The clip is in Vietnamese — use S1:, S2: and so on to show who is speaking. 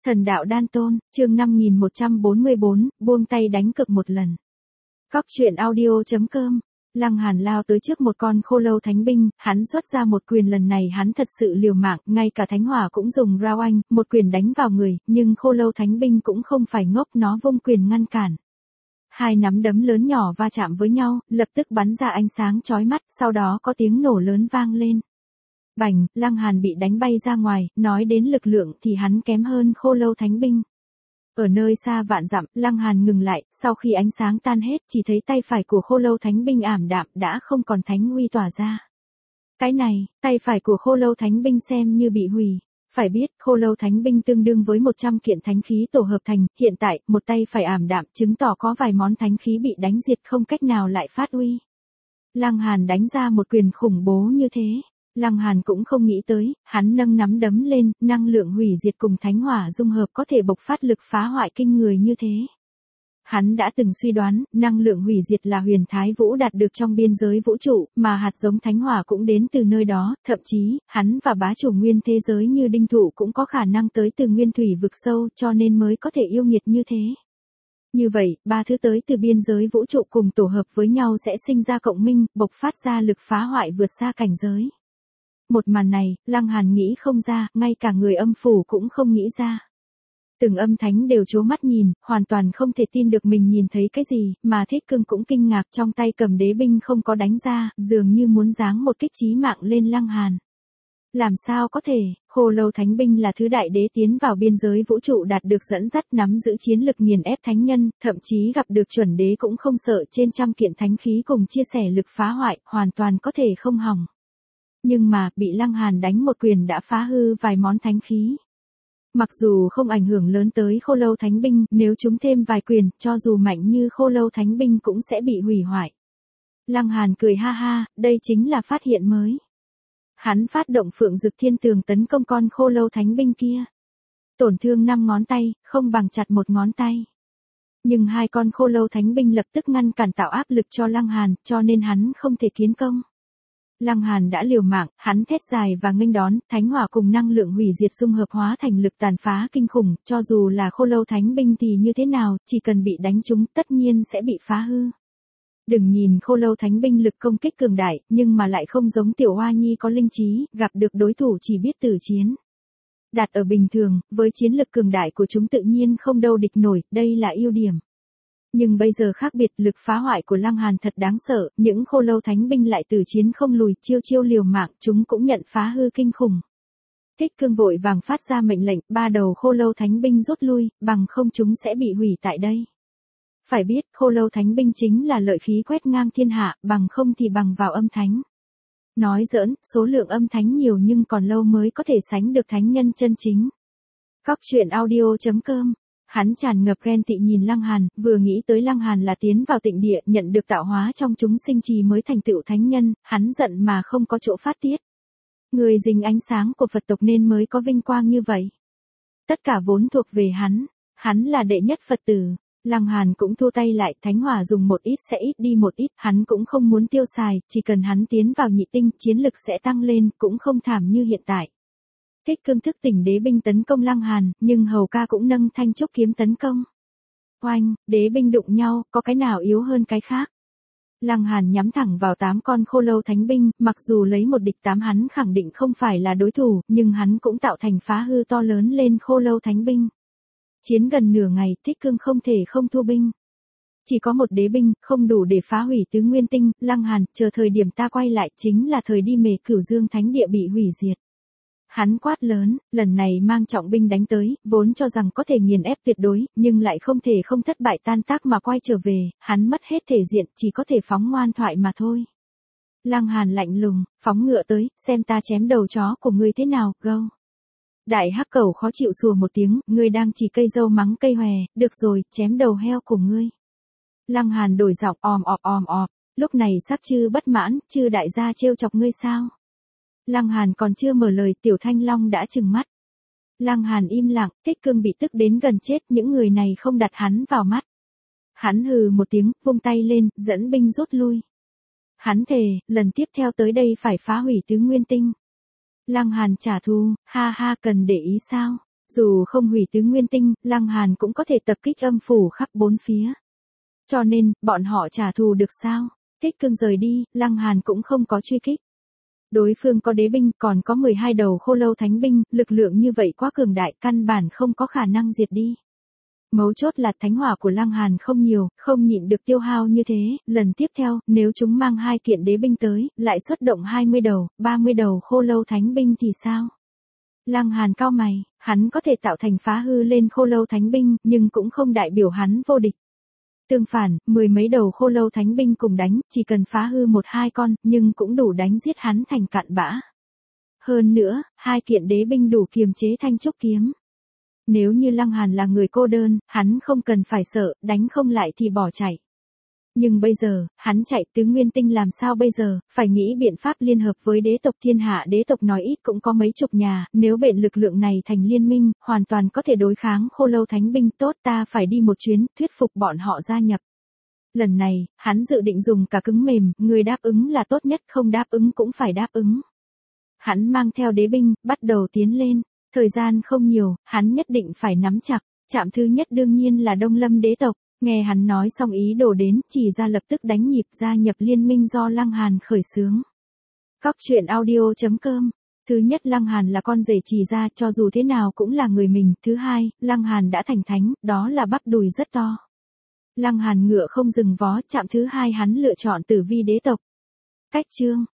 S1: Thần đạo đan tôn, chương 5144, buông tay đánh cực một lần. Cóc truyện audio.com. Lăng Hàn lao tới trước một con khô lâu thánh binh, hắn xuất ra một quyền, lần này hắn thật sự liều mạng, ngay cả thánh hỏa cũng dùng ra oanh, một quyền đánh vào người, nhưng khô lâu thánh binh cũng không phải ngốc, nó vung quyền ngăn cản. Hai nắm đấm lớn nhỏ va chạm với nhau, lập tức bắn ra ánh sáng chói mắt, sau đó có tiếng nổ lớn vang lên. Bành, Lăng Hàn bị đánh bay ra ngoài, nói đến lực lượng thì hắn kém hơn khô lâu thánh binh. Ở nơi xa vạn dặm, Lăng Hàn ngừng lại, sau khi ánh sáng tan hết, chỉ thấy tay phải của khô lâu thánh binh ảm đạm, đã không còn thánh uy tỏa ra. Cái này, tay phải của khô lâu thánh binh xem như bị hủy. Phải biết, khô lâu thánh binh tương đương với 100 kiện thánh khí tổ hợp thành, hiện tại, một tay phải ảm đạm, chứng tỏ có vài món thánh khí bị đánh diệt không cách nào lại phát uy. Lăng Hàn đánh ra một quyền khủng bố như thế. Lăng Hàn cũng không nghĩ tới, hắn nâng nắm đấm lên, năng lượng hủy diệt cùng thánh hỏa dung hợp có thể bộc phát lực phá hoại kinh người như thế. Hắn đã từng suy đoán, năng lượng hủy diệt là huyền thái vũ đạt được trong biên giới vũ trụ, mà hạt giống thánh hỏa cũng đến từ nơi đó, thậm chí, hắn và bá chủ nguyên thế giới như đinh thụ cũng có khả năng tới từ nguyên thủy vực sâu, cho nên mới có thể yêu nghiệt như thế. Như vậy, ba thứ tới từ biên giới vũ trụ cùng tổ hợp với nhau sẽ sinh ra cộng minh, bộc phát ra lực phá hoại vượt xa cảnh giới. Một màn này, Lăng Hàn nghĩ không ra, ngay cả người âm phủ cũng không nghĩ ra. Từng âm thánh đều trố mắt nhìn, hoàn toàn không thể tin được mình nhìn thấy cái gì, mà Thiết Cương cũng kinh ngạc, trong tay cầm đế binh không có đánh ra, dường như muốn giáng một kích chí mạng lên Lăng Hàn. Làm sao có thể, khô lâu thánh binh là thứ đại đế tiến vào biên giới vũ trụ đạt được dẫn dắt nắm giữ chiến lực nghiền ép thánh nhân, thậm chí gặp được chuẩn đế cũng không sợ, trên trăm kiện thánh khí cùng chia sẻ lực phá hoại, hoàn toàn có thể không hỏng. Nhưng mà, bị Lăng Hàn đánh một quyền đã phá hư vài món thánh khí. Mặc dù không ảnh hưởng lớn tới khô lâu thánh binh, nếu chúng thêm vài quyền, cho dù mạnh như khô lâu thánh binh cũng sẽ bị hủy hoại. Lăng Hàn cười ha ha, đây chính là phát hiện mới. Hắn phát động Phượng Dực Thiên Tường tấn công con khô lâu thánh binh kia. Tổn thương 5 ngón tay, không bằng chặt một ngón tay. Nhưng hai con khô lâu thánh binh lập tức ngăn cản tạo áp lực cho Lăng Hàn, cho nên hắn không thể kiến công. Lăng Hàn đã liều mạng, hắn thét dài và nghênh đón, thánh hỏa cùng năng lượng hủy diệt dung hợp hóa thành lực tàn phá kinh khủng, cho dù là khô lâu thánh binh thì như thế nào, chỉ cần bị đánh trúng tất nhiên sẽ bị phá hư. Đừng nhìn khô lâu thánh binh lực công kích cường đại, nhưng mà lại không giống tiểu hoa nhi có linh trí, gặp được đối thủ chỉ biết tử chiến. Đặt ở bình thường, với chiến lực cường đại của chúng tự nhiên không đâu địch nổi, đây là ưu điểm. Nhưng bây giờ khác biệt, lực phá hoại của Lăng Hàn thật đáng sợ, những khô lâu thánh binh lại tử chiến không lùi, chiêu chiêu liều mạng, chúng cũng nhận phá hư kinh khủng. Thiết Cương vội vàng phát ra mệnh lệnh, 3 đầu khô lâu thánh binh rút lui, bằng không chúng sẽ bị hủy tại đây. Phải biết, khô lâu thánh binh chính là lợi khí quét ngang thiên hạ, bằng không thì bằng vào âm thánh. Nói giỡn, số lượng âm thánh nhiều nhưng còn lâu mới có thể sánh được thánh nhân chân chính. Cóc truyện audio.com. Hắn tràn ngập ghen tị nhìn Lăng Hàn, vừa nghĩ tới Lăng Hàn là tiến vào tịnh địa, nhận được tạo hóa trong chúng sinh trì mới thành tựu thánh nhân, hắn giận mà không có chỗ phát tiết. Người dính ánh sáng của Phật tộc nên mới có vinh quang như vậy. Tất cả vốn thuộc về hắn là đệ nhất Phật tử. Lăng Hàn cũng thu tay lại, thánh hỏa dùng một ít sẽ ít đi một ít, hắn cũng không muốn tiêu xài, chỉ cần hắn tiến vào nhị tinh, chiến lực sẽ tăng lên, cũng không thảm như hiện tại. Thiết Cương thức tỉnh đế binh tấn công Lăng Hàn, nhưng hầu ca cũng nâng thanh trúc kiếm tấn công. Oanh, đế binh đụng nhau, có cái nào yếu hơn cái khác. Lăng Hàn nhắm thẳng vào 8 con khô lâu thánh binh, mặc dù lấy một địch 8 hắn khẳng định không phải là đối thủ, nhưng hắn cũng tạo thành phá hư to lớn lên khô lâu thánh binh. Chiến gần nửa ngày, Thiết Cương không thể không thu binh. Chỉ có một đế binh, không đủ để phá hủy tứ nguyên tinh, Lăng Hàn, chờ thời điểm ta quay lại chính là thời đi mề Cửu Dương thánh địa bị hủy diệt. Hắn quát lớn, lần này mang trọng binh đánh tới, vốn cho rằng có thể nghiền ép tuyệt đối, nhưng lại không thể không thất bại tan tác mà quay trở về, hắn mất hết thể diện, chỉ có thể phóng ngoan thoại mà thôi. Lăng Hàn lạnh lùng, phóng ngựa tới, xem ta chém đầu chó của ngươi thế nào, go. Đại hắc cẩu khó chịu sủa một tiếng, ngươi đang chỉ cây dâu mắng cây hòe, được rồi, chém đầu heo của ngươi. Lăng Hàn đổi giọng òm ọp, lúc này sắp chư bất mãn, chư đại gia trêu chọc ngươi sao? Lăng Hàn còn chưa mở lời, Tiểu Thanh Long đã trừng mắt. Lăng Hàn im lặng, Thiết Cương bị tức đến gần chết, những người này không đặt hắn vào mắt. Hắn hừ một tiếng, vung tay lên, dẫn binh rút lui. Hắn thề, lần tiếp theo tới đây phải phá hủy tứ nguyên tinh. Lăng Hàn trả thù, ha ha, cần để ý sao? Dù không hủy tứ nguyên tinh, Lăng Hàn cũng có thể tập kích âm phủ khắp bốn phía. Cho nên, bọn họ trả thù được sao? Thích Cương rời đi, Lăng Hàn cũng không có truy kích. Đối phương có đế binh, còn có 12 đầu khô lâu thánh binh, lực lượng như vậy quá cường đại, căn bản không có khả năng diệt đi. Mấu chốt là thánh hỏa của Lăng Hàn không nhiều, không nhịn được tiêu hao như thế, lần tiếp theo, nếu chúng mang 2 kiện đế binh tới, lại xuất động 20 đầu, 30 đầu khô lâu thánh binh thì sao? Lăng Hàn cau mày, hắn có thể tạo thành phá hư lên khô lâu thánh binh, nhưng cũng không đại biểu hắn vô địch. Tương phản, 10 mấy đầu khô lâu thánh binh cùng đánh, chỉ cần phá hư 1-2 con, nhưng cũng đủ đánh giết hắn thành cạn bã. Hơn nữa, 2 kiện đế binh đủ kiềm chế thanh trúc kiếm. Nếu như Lăng Hàn là người cô đơn, hắn không cần phải sợ, đánh không lại thì bỏ chạy. Nhưng bây giờ, hắn chạy tứ nguyên tinh làm sao bây giờ, phải nghĩ biện pháp liên hợp với đế tộc thiên hạ. Đế tộc nói ít cũng có mấy chục nhà, nếu bện lực lượng này thành liên minh, hoàn toàn có thể đối kháng khô lâu thánh binh. Tốt, ta phải đi một chuyến, thuyết phục bọn họ gia nhập. Lần này, hắn dự định dùng cả cứng mềm, người đáp ứng là tốt nhất, không đáp ứng cũng phải đáp ứng. Hắn mang theo đế binh, bắt đầu tiến lên. Thời gian không nhiều, hắn nhất định phải nắm chặt. Trạm thứ nhất đương nhiên là Đông Lâm đế tộc. Nghe hắn nói xong ý đồ đến, chỉ ra lập tức đánh nhịp gia nhập liên minh do Lăng Hàn khởi xướng. Cóc truyện audio.com. Thứ nhất, Lăng Hàn là con rể Chỉ ra, cho dù thế nào cũng là người mình. Thứ hai, Lăng Hàn đã thành thánh, đó là bắp đùi rất to. Lăng Hàn ngựa không dừng vó, trạm thứ hai hắn lựa chọn Tử Vi đế tộc. Cách chương